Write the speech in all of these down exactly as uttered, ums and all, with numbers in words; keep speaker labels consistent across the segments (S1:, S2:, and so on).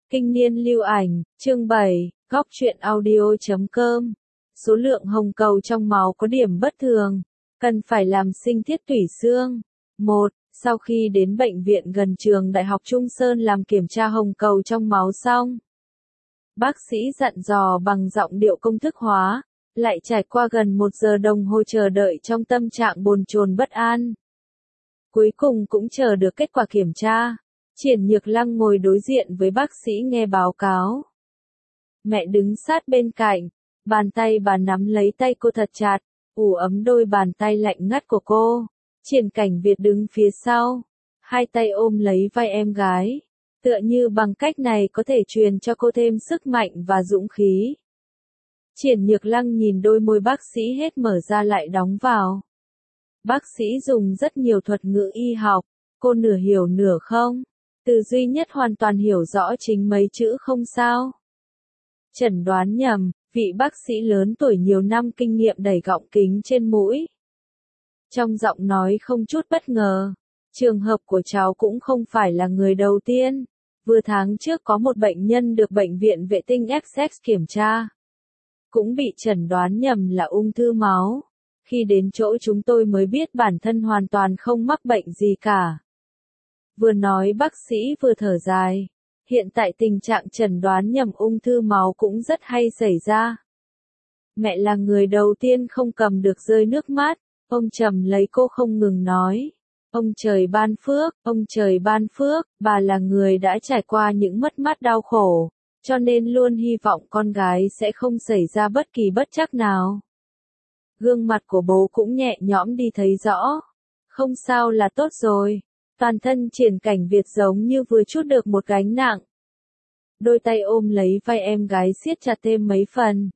S1: Kinh niên lưu ảnh, chương bảy, góc truyện audio chấm com. Số lượng hồng cầu trong máu có điểm bất thường, cần phải làm sinh thiết tủy xương. một. Sau khi đến bệnh viện gần trường Đại học Trung Sơn làm kiểm tra hồng cầu trong máu xong, bác sĩ dặn dò bằng giọng điệu công thức hóa, lại trải qua gần một giờ đồng hồ chờ đợi trong tâm trạng bồn chồn bất an. Cuối cùng cũng chờ được kết quả kiểm tra. Triển Nhược Lăng ngồi đối diện với bác sĩ nghe báo cáo. Mẹ đứng sát bên cạnh, bàn tay bà nắm lấy tay cô thật chặt, ủ ấm đôi bàn tay lạnh ngắt của cô. Triển Cảnh Việt đứng phía sau, hai tay ôm lấy vai em gái, tựa như bằng cách này có thể truyền cho cô thêm sức mạnh và dũng khí. Triển Nhược Lăng nhìn đôi môi bác sĩ hết mở ra lại đóng vào. Bác sĩ dùng rất nhiều thuật ngữ y học, cô nửa hiểu nửa không. Từ duy nhất hoàn toàn hiểu rõ chính mấy chữ không sao. Chẩn đoán nhầm, vị bác sĩ lớn tuổi nhiều năm kinh nghiệm đẩy gọng kính trên mũi. Trong giọng nói không chút bất ngờ, trường hợp của cháu cũng không phải là người đầu tiên. Vừa tháng trước có một bệnh nhân được bệnh viện vệ tinh Essex kiểm tra, cũng bị chẩn đoán nhầm là ung thư máu. Khi đến chỗ chúng tôi mới biết bản thân hoàn toàn không mắc bệnh gì cả. Vừa nói bác sĩ vừa thở dài. Hiện tại tình trạng chẩn đoán nhầm ung thư máu cũng rất hay xảy ra. Mẹ là người đầu tiên không cầm được rơi nước mắt. Ông trầm lấy cô không ngừng nói. Ông trời ban phước, ông trời ban phước, bà là người đã trải qua những mất mát đau khổ, cho nên luôn hy vọng con gái sẽ không xảy ra bất kỳ bất trắc nào. Gương mặt của bố cũng nhẹ nhõm đi thấy rõ. Không sao là tốt rồi. Toàn thân Triển Cảnh Việt giống như vừa trút được một gánh nặng. Đôi tay ôm lấy vai em gái siết chặt thêm mấy phần.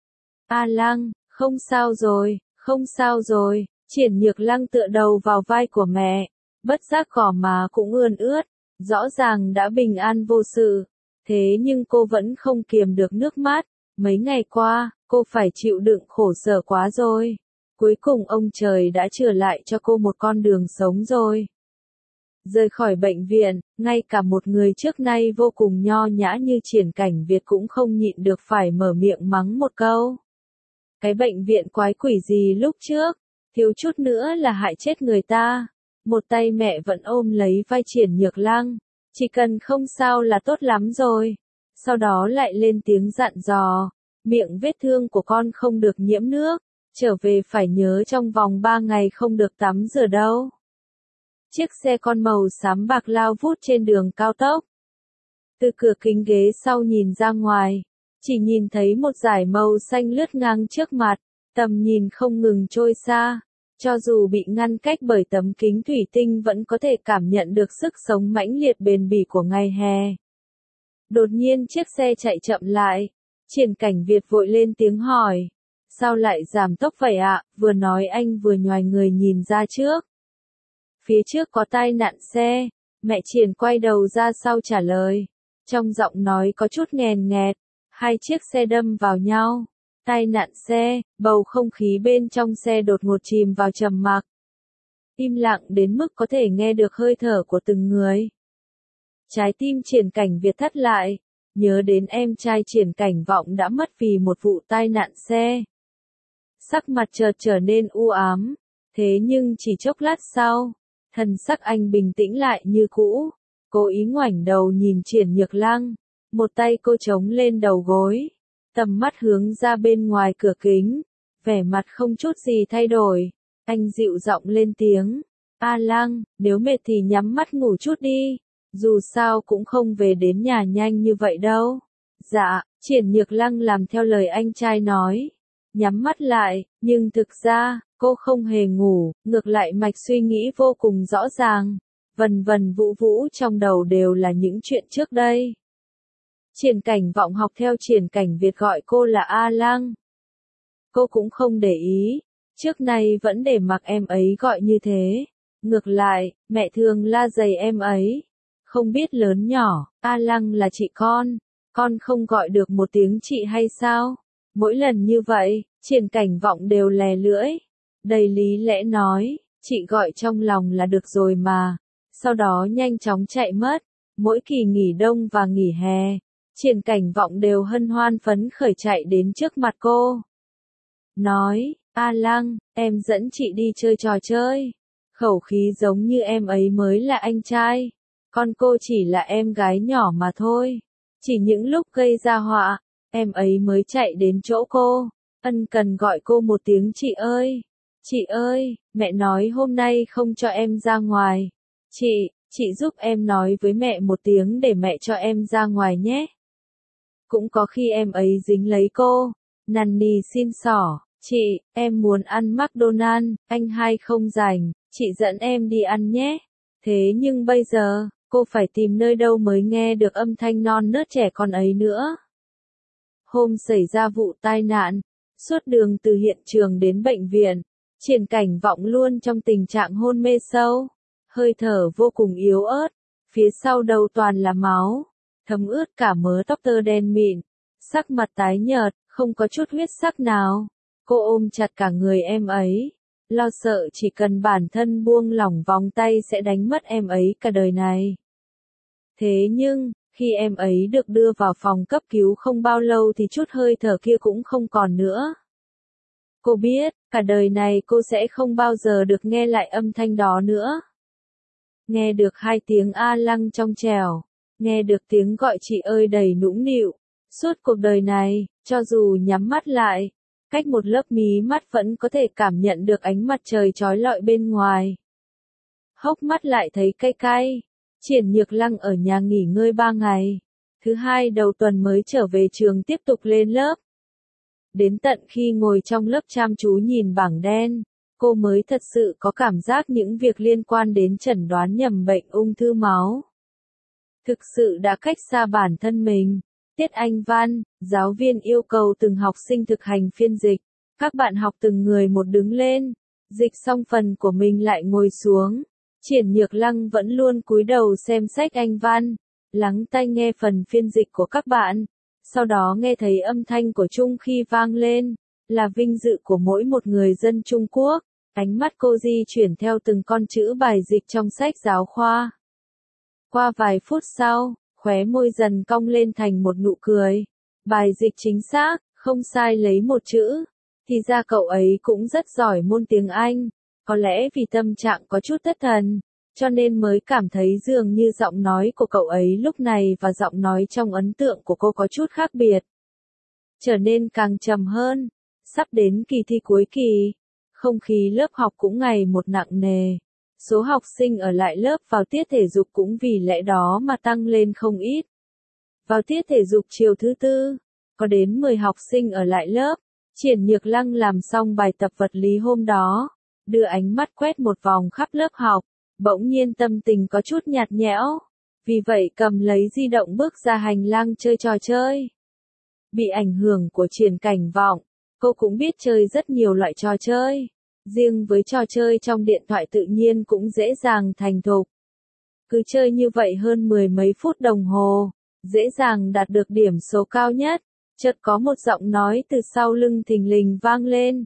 S1: A Lăng, không sao rồi, không sao rồi. Triển Nhược Lăng tựa đầu vào vai của mẹ, bất giác gò má cũng ươn ướt, rõ ràng đã bình an vô sự. Thế nhưng cô vẫn không kiềm được nước mắt. Mấy ngày qua, cô phải chịu đựng khổ sở quá rồi. Cuối cùng ông trời đã trở lại cho cô một con đường sống rồi. Rời khỏi bệnh viện, ngay cả một người trước nay vô cùng nho nhã như Triển Cảnh Việt cũng không nhịn được phải mở miệng mắng một câu. Cái bệnh viện quái quỷ gì lúc trước, thiếu chút nữa là hại chết người ta. Một tay mẹ vẫn ôm lấy vai Triển Nhược Lăng, chỉ cần không sao là tốt lắm rồi. Sau đó lại lên tiếng dặn dò, miệng vết thương của con không được nhiễm nước, trở về phải nhớ trong vòng ba ngày không được tắm rửa đâu. Chiếc xe con màu xám bạc lao vút trên đường cao tốc. Từ cửa kính ghế sau nhìn ra ngoài, chỉ nhìn thấy một dải màu xanh lướt ngang trước mặt, tầm nhìn không ngừng trôi xa. Cho dù bị ngăn cách bởi tấm kính thủy tinh vẫn có thể cảm nhận được sức sống mãnh liệt bền bỉ của ngày hè. Đột nhiên chiếc xe chạy chậm lại, Triển Cảnh Việt vội lên tiếng hỏi. Sao lại giảm tốc vậy ạ? Vừa nói anh vừa nhoài người nhìn ra trước. Phía trước có tai nạn xe, mẹ Triển quay đầu ra sau trả lời. Trong giọng nói có chút nghèn nghẹt, hai chiếc xe đâm vào nhau. Tai nạn xe, bầu không khí bên trong xe đột ngột chìm vào trầm mặc. Im lặng đến mức có thể nghe được hơi thở của từng người. Trái tim Triển Cảnh Việt thắt lại, nhớ đến em trai Triển Cảnh Vọng đã mất vì một vụ tai nạn xe. Sắc mặt chợt trở nên u ám, thế nhưng chỉ chốc lát sau, thần sắc anh bình tĩnh lại như cũ. Cố ý ngoảnh đầu nhìn Triển Nhược Lăng, một tay cô chống lên đầu gối, tầm mắt hướng ra bên ngoài cửa kính, vẻ mặt không chút gì thay đổi. Anh dịu giọng lên tiếng, A Lăng, nếu mệt thì nhắm mắt ngủ chút đi, dù sao cũng không về đến nhà nhanh như vậy đâu. Dạ, Triển Nhược Lăng làm theo lời anh trai nói, nhắm mắt lại, nhưng thực ra, cô không hề ngủ, ngược lại mạch suy nghĩ vô cùng rõ ràng, vần vần vũ vũ trong đầu đều là những chuyện trước đây. Triển Cảnh Vọng học theo Triển Cảnh Việt gọi cô là A Lăng. Cô cũng không để ý, trước nay vẫn để mặc em ấy gọi như thế. Ngược lại, mẹ thường la dày em ấy. Không biết lớn nhỏ, A Lăng là chị con, con không gọi được một tiếng chị hay sao? Mỗi lần như vậy, Triển Cảnh Vọng đều lè lưỡi, đầy lý lẽ nói, chị gọi trong lòng là được rồi mà. Sau đó nhanh chóng chạy mất. Mỗi kỳ nghỉ đông và nghỉ hè, Triển Cảnh Vọng đều hân hoan phấn khởi chạy đến trước mặt cô. Nói, A Lăng, em dẫn chị đi chơi trò chơi. Khẩu khí giống như em ấy mới là anh trai. Còn cô chỉ là em gái nhỏ mà thôi. Chỉ những lúc gây ra họa, em ấy mới chạy đến chỗ cô. Ân cần gọi cô một tiếng chị ơi. Chị ơi, mẹ nói hôm nay không cho em ra ngoài. Chị, chị giúp em nói với mẹ một tiếng để mẹ cho em ra ngoài nhé. Cũng có khi em ấy dính lấy cô. Năn nỉ xin xỏ, chị, em muốn ăn McDonald's, anh hai không rảnh, chị dẫn em đi ăn nhé. Thế nhưng bây giờ, cô phải tìm nơi đâu mới nghe được âm thanh non nớt trẻ con ấy nữa. Hôm xảy ra vụ tai nạn, suốt đường từ hiện trường đến bệnh viện, Triển Cảnh Vọng luôn trong tình trạng hôn mê sâu, hơi thở vô cùng yếu ớt, phía sau đầu toàn là máu, thấm ướt cả mớ tóc tơ đen mịn, sắc mặt tái nhợt, không có chút huyết sắc nào. Cô ôm chặt cả người em ấy, lo sợ chỉ cần bản thân buông lỏng vòng tay sẽ đánh mất em ấy cả đời này. Thế nhưng, khi em ấy được đưa vào phòng cấp cứu không bao lâu thì chút hơi thở kia cũng không còn nữa. Cô biết, cả đời này cô sẽ không bao giờ được nghe lại âm thanh đó nữa. Nghe được hai tiếng A Lăng trong trẻo, nghe được tiếng gọi chị ơi đầy nũng nịu. Suốt cuộc đời này, cho dù nhắm mắt lại, cách một lớp mí mắt vẫn có thể cảm nhận được ánh mặt trời chói lọi bên ngoài. Hốc mắt lại thấy cay cay. Triển Nhược Lăng ở nhà nghỉ ngơi ba ngày. Thứ hai đầu tuần mới trở về trường tiếp tục lên lớp. Đến tận khi ngồi trong lớp chăm chú nhìn bảng đen, cô mới thật sự có cảm giác những việc liên quan đến chẩn đoán nhầm bệnh ung thư máu. Thực sự đã cách xa bản thân mình. Tiết Anh văn, giáo viên yêu cầu từng học sinh thực hành phiên dịch. Các bạn học từng người một đứng lên, dịch xong phần của mình lại ngồi xuống. Triển Nhược Lăng vẫn luôn cúi đầu xem sách Anh văn, lắng tai nghe phần phiên dịch của các bạn. Sau đó nghe thấy âm thanh của Trung Khi vang lên, là vinh dự của mỗi một người dân Trung Quốc. Ánh mắt cô di chuyển theo từng con chữ bài dịch trong sách giáo khoa. Qua vài phút sau, khóe môi dần cong lên thành một nụ cười. Bài dịch chính xác, không sai lấy một chữ. Thì ra cậu ấy cũng rất giỏi môn tiếng Anh. Có lẽ vì tâm trạng có chút thất thần, cho nên mới cảm thấy dường như giọng nói của cậu ấy lúc này và giọng nói trong ấn tượng của cô có chút khác biệt. Trở nên càng trầm hơn. Sắp đến kỳ thi cuối kỳ, không khí lớp học cũng ngày một nặng nề. Số học sinh ở lại lớp vào tiết thể dục cũng vì lẽ đó mà tăng lên không ít. Vào tiết thể dục chiều thứ tư, có đến mười học sinh ở lại lớp. Triển Nhược Lăng làm xong bài tập vật lý hôm đó, đưa ánh mắt quét một vòng khắp lớp học, bỗng nhiên tâm tình có chút nhạt nhẽo. Vì vậy cầm lấy di động bước ra hành lang chơi trò chơi. Bị ảnh hưởng của Triển Cảnh Vọng, cô cũng biết chơi rất nhiều loại trò chơi. Riêng với trò chơi trong điện thoại tự nhiên cũng dễ dàng thành thục. Cứ chơi như vậy hơn mười mấy phút đồng hồ, dễ dàng đạt được điểm số cao nhất. Chợt có một giọng nói từ sau lưng thình lình vang lên.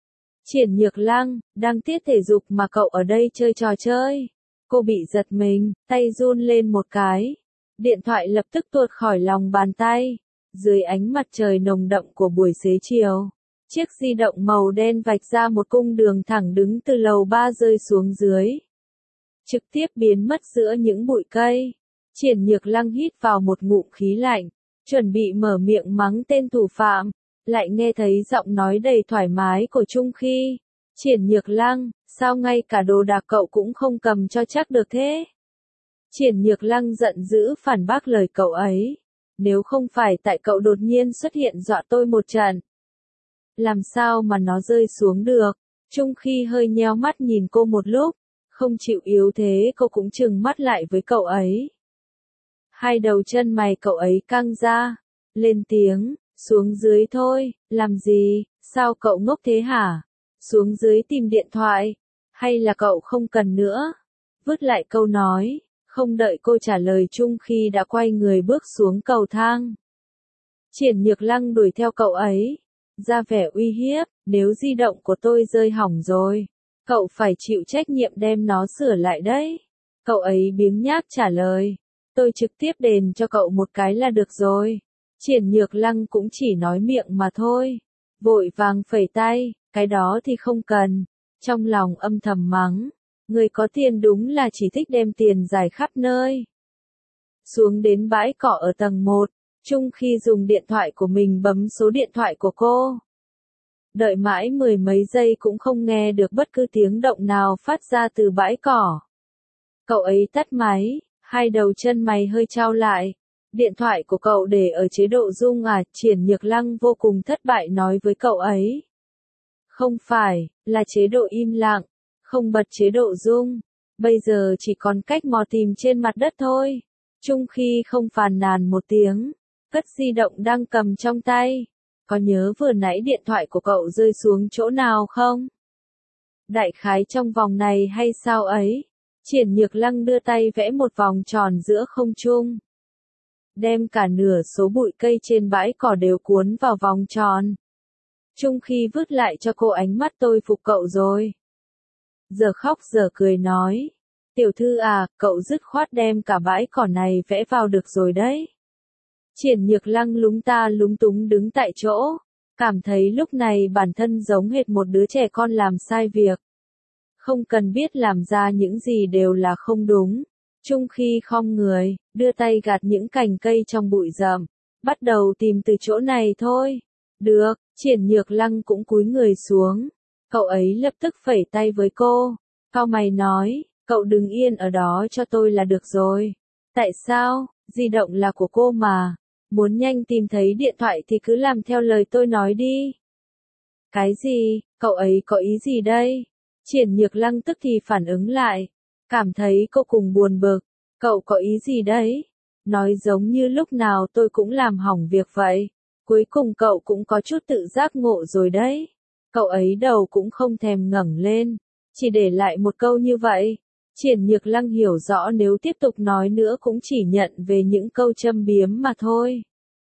S1: Triển Nhược Lăng, đang tiết thể dục mà cậu ở đây chơi trò chơi. Cô bị giật mình, tay run lên một cái. Điện thoại lập tức tuột khỏi lòng bàn tay. Dưới ánh mặt trời nồng đậm của buổi xế chiều, chiếc di động màu đen vạch ra một cung đường thẳng đứng từ lầu ba rơi xuống dưới. Trực tiếp biến mất giữa những bụi cây. Triển Nhược Lăng hít vào một ngụm khí lạnh, chuẩn bị mở miệng mắng tên thủ phạm, lại nghe thấy giọng nói đầy thoải mái của Trung Khi. Triển Nhược Lăng, sao ngay cả đồ đạc cậu cũng không cầm cho chắc được thế? Triển Nhược Lăng giận dữ phản bác lời cậu ấy. Nếu không phải tại cậu đột nhiên xuất hiện dọa tôi một trận, làm sao mà nó rơi xuống được? Trung Khi hơi nheo mắt nhìn cô một lúc, không chịu yếu thế cô cũng trừng mắt lại với cậu ấy. Hai đầu chân mày cậu ấy căng ra, lên tiếng, xuống dưới thôi, làm gì, sao cậu ngốc thế hả? Xuống dưới tìm điện thoại, hay là cậu không cần nữa? Vứt lại câu nói, không đợi cô trả lời Trung Khi đã quay người bước xuống cầu thang. Triển Nhược Lăng đuổi theo cậu ấy, ra vẻ uy hiếp, nếu di động của tôi rơi hỏng rồi, cậu phải chịu trách nhiệm đem nó sửa lại đấy. Cậu ấy biếng nhác trả lời, tôi trực tiếp đền cho cậu một cái là được rồi. Triển Nhược Lăng cũng chỉ nói miệng mà thôi. Vội vàng phẩy tay, cái đó thì không cần. Trong lòng âm thầm mắng. Người có tiền đúng là chỉ thích đem tiền giải khắp nơi. Xuống đến bãi cỏ ở tầng một, Trung Khi dùng điện thoại của mình bấm số điện thoại của cô. Đợi mãi mười mấy giây cũng không nghe được bất cứ tiếng động nào phát ra từ bãi cỏ. Cậu ấy tắt máy, hai đầu chân mày hơi chau lại. Điện thoại của cậu để ở chế độ rung à? Triển Nhược Lăng vô cùng thất bại nói với cậu ấy. Không phải, là chế độ im lặng, không bật chế độ rung. Bây giờ chỉ còn cách mò tìm trên mặt đất thôi. Trung Khi không phàn nàn một tiếng, cất di động đang cầm trong tay. Có nhớ vừa nãy điện thoại của cậu rơi xuống chỗ nào không? Đại khái trong vòng này hay sao ấy? Triển Nhược Lăng đưa tay vẽ một vòng tròn giữa không trung. Đem cả nửa số bụi cây trên bãi cỏ đều cuốn vào vòng tròn. Trung Khi vứt lại cho cô ánh mắt tôi phục cậu rồi. Giờ khóc giờ cười nói. Tiểu thư à, cậu dứt khoát đem cả bãi cỏ này vẽ vào được rồi đấy. Triển Nhược Lăng lúng ta lúng túng đứng tại chỗ. Cảm thấy lúc này bản thân giống hệt một đứa trẻ con làm sai việc. Không cần biết làm ra những gì đều là không đúng. Trung Khi khom người, đưa tay gạt những cành cây trong bụi rậm. Bắt đầu tìm từ chỗ này thôi. Được, Triển Nhược Lăng cũng cúi người xuống. Cậu ấy lập tức phẩy tay với cô. Cau mày nói, cậu đứng yên ở đó cho tôi là được rồi. Tại sao? Di động là của cô mà. Muốn nhanh tìm thấy điện thoại thì cứ làm theo lời tôi nói đi. Cái gì? Cậu ấy có ý gì đây? Triển Nhược Lăng tức thì phản ứng lại. Cảm thấy cô cùng buồn bực. Cậu có ý gì đấy? Nói giống như lúc nào tôi cũng làm hỏng việc vậy. Cuối cùng cậu cũng có chút tự giác ngộ rồi đấy. Cậu ấy đầu cũng không thèm ngẩng lên. Chỉ để lại một câu như vậy. Triển Nhược Lăng hiểu rõ nếu tiếp tục nói nữa cũng chỉ nhận về những câu châm biếm mà thôi.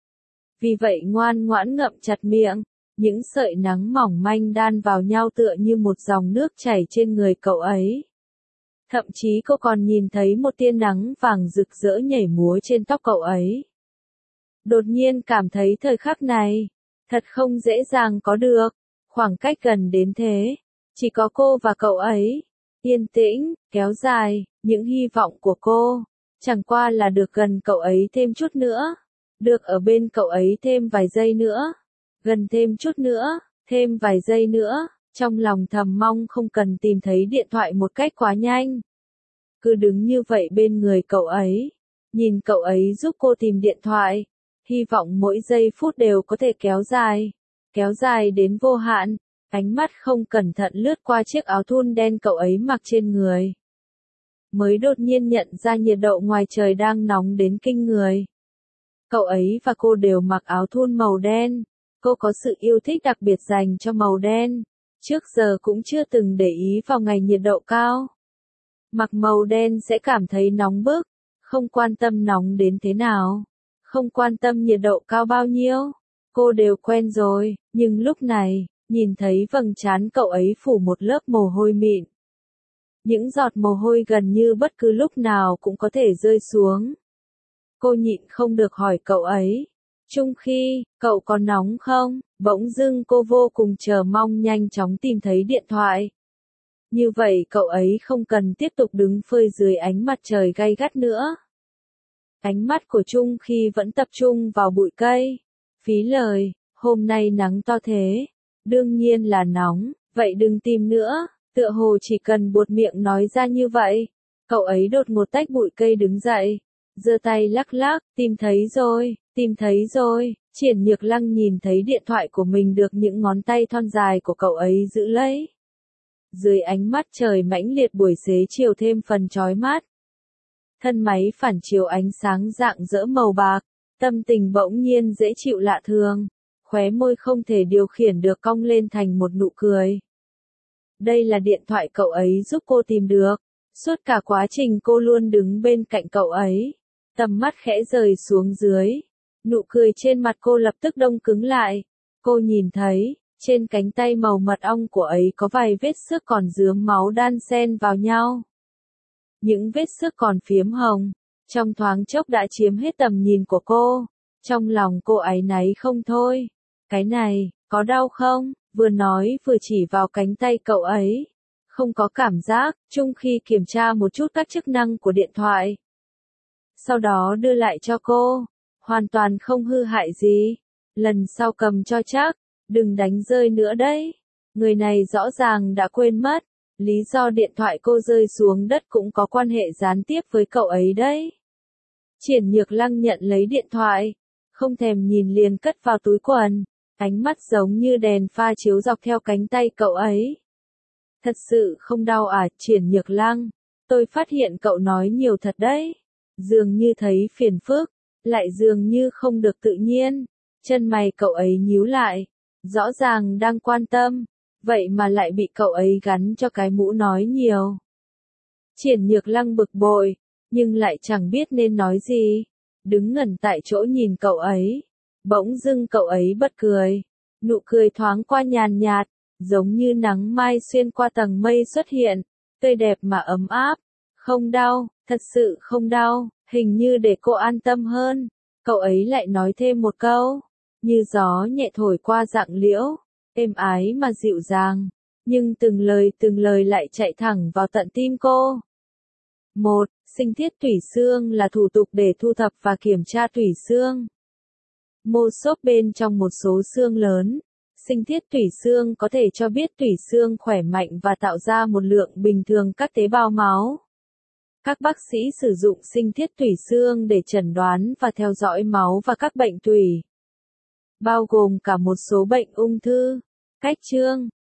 S1: Vì vậy ngoan ngoãn ngậm chặt miệng. Những sợi nắng mỏng manh đan vào nhau tựa như một dòng nước chảy trên người cậu ấy. Thậm chí cô còn nhìn thấy một tia nắng vàng rực rỡ nhảy múa trên tóc cậu ấy. Đột nhiên cảm thấy thời khắc này, thật không dễ dàng có được, khoảng cách gần đến thế, chỉ có cô và cậu ấy, yên tĩnh, kéo dài, những hy vọng của cô, chẳng qua là được gần cậu ấy thêm chút nữa, được ở bên cậu ấy thêm vài giây nữa, gần thêm chút nữa, thêm vài giây nữa, trong lòng thầm mong không cần tìm thấy điện thoại một cách quá nhanh. Cứ đứng như vậy bên người cậu ấy, nhìn cậu ấy giúp cô tìm điện thoại. Hy vọng mỗi giây phút đều có thể kéo dài, kéo dài đến vô hạn, ánh mắt không cẩn thận lướt qua chiếc áo thun đen cậu ấy mặc trên người. Mới đột nhiên nhận ra nhiệt độ ngoài trời đang nóng đến kinh người. Cậu ấy và cô đều mặc áo thun màu đen, cô có sự yêu thích đặc biệt dành cho màu đen, trước giờ cũng chưa từng để ý vào ngày nhiệt độ cao. Mặc màu đen sẽ cảm thấy nóng bức, không quan tâm nóng đến thế nào. Không quan tâm nhiệt độ cao bao nhiêu, cô đều quen rồi, nhưng lúc này, nhìn thấy vầng trán cậu ấy phủ một lớp mồ hôi mịn. Những giọt mồ hôi gần như bất cứ lúc nào cũng có thể rơi xuống. Cô nhịn không được hỏi cậu ấy, Trung Khi, cậu có nóng không? Bỗng dưng cô vô cùng chờ mong nhanh chóng tìm thấy điện thoại. Như vậy cậu ấy không cần tiếp tục đứng phơi dưới ánh mặt trời gay gắt nữa. Ánh mắt của Trung Khi vẫn tập trung vào bụi cây. Phí lời, hôm nay nắng to thế. Đương nhiên là nóng, vậy đừng tìm nữa. Tựa hồ chỉ cần buột miệng nói ra như vậy. Cậu ấy đột ngột tách bụi cây đứng dậy. Giơ tay lắc lắc, tìm thấy rồi, tìm thấy rồi. Triển Nhược Lăng nhìn thấy điện thoại của mình được những ngón tay thon dài của cậu ấy giữ lấy. Dưới ánh mắt trời mãnh liệt buổi xế chiều thêm phần chói mắt. Thân máy phản chiếu ánh sáng rạng rỡ màu bạc, tâm tình bỗng nhiên dễ chịu lạ thường, khóe môi không thể điều khiển được cong lên thành một nụ cười. Đây là điện thoại cậu ấy giúp cô tìm được, suốt cả quá trình cô luôn đứng bên cạnh cậu ấy, tầm mắt khẽ rời xuống dưới, nụ cười trên mặt cô lập tức đông cứng lại, cô nhìn thấy, trên cánh tay màu mật ong của ấy có vài vết xước còn rướm máu đan xen vào nhau. Những vết xước còn phiếm hồng, trong thoáng chốc đã chiếm hết tầm nhìn của cô. Trong lòng cô áy náy không thôi. Cái này, có đau không? Vừa nói vừa chỉ vào cánh tay cậu ấy. Không có cảm giác, chung khi kiểm tra một chút các chức năng của điện thoại. Sau đó đưa lại cho cô. Hoàn toàn không hư hại gì. Lần sau cầm cho chắc, đừng đánh rơi nữa đấy. Người này rõ ràng đã quên mất. Lý do điện thoại cô rơi xuống đất cũng có quan hệ gián tiếp với cậu ấy đấy. Triển Nhược Lăng nhận lấy điện thoại. Không thèm nhìn liền cất vào túi quần. Ánh mắt giống như đèn pha chiếu dọc theo cánh tay cậu ấy. Thật sự không đau à, Triển Nhược Lăng? Tôi phát hiện cậu nói nhiều thật đấy. Dường như thấy phiền phức, lại dường như không được tự nhiên. Chân mày cậu ấy nhíu lại. Rõ ràng đang quan tâm. Vậy mà lại bị cậu ấy gắn cho cái mũ nói nhiều. Triển Nhược Lăng bực bội, nhưng lại chẳng biết nên nói gì. Đứng ngẩn tại chỗ nhìn cậu ấy. Bỗng dưng cậu ấy bật cười. Nụ cười thoáng qua nhàn nhạt, giống như nắng mai xuyên qua tầng mây xuất hiện. Tươi đẹp mà ấm áp. Không đau, thật sự không đau. Hình như để cô an tâm hơn. Cậu ấy lại nói thêm một câu. Như gió nhẹ thổi qua rặng liễu. Êm ái mà dịu dàng. Nhưng từng lời từng lời lại chạy thẳng vào tận tim cô. Một, sinh thiết tủy xương là thủ tục để thu thập và kiểm tra tủy xương. Mô xốp bên trong một số xương lớn. Sinh thiết tủy xương có thể cho biết tủy xương khỏe mạnh và tạo ra một lượng bình thường các tế bào máu. Các bác sĩ sử dụng sinh thiết tủy xương để chẩn đoán và theo dõi máu và các bệnh tủy, bao gồm cả một số bệnh ung thư. Cách chương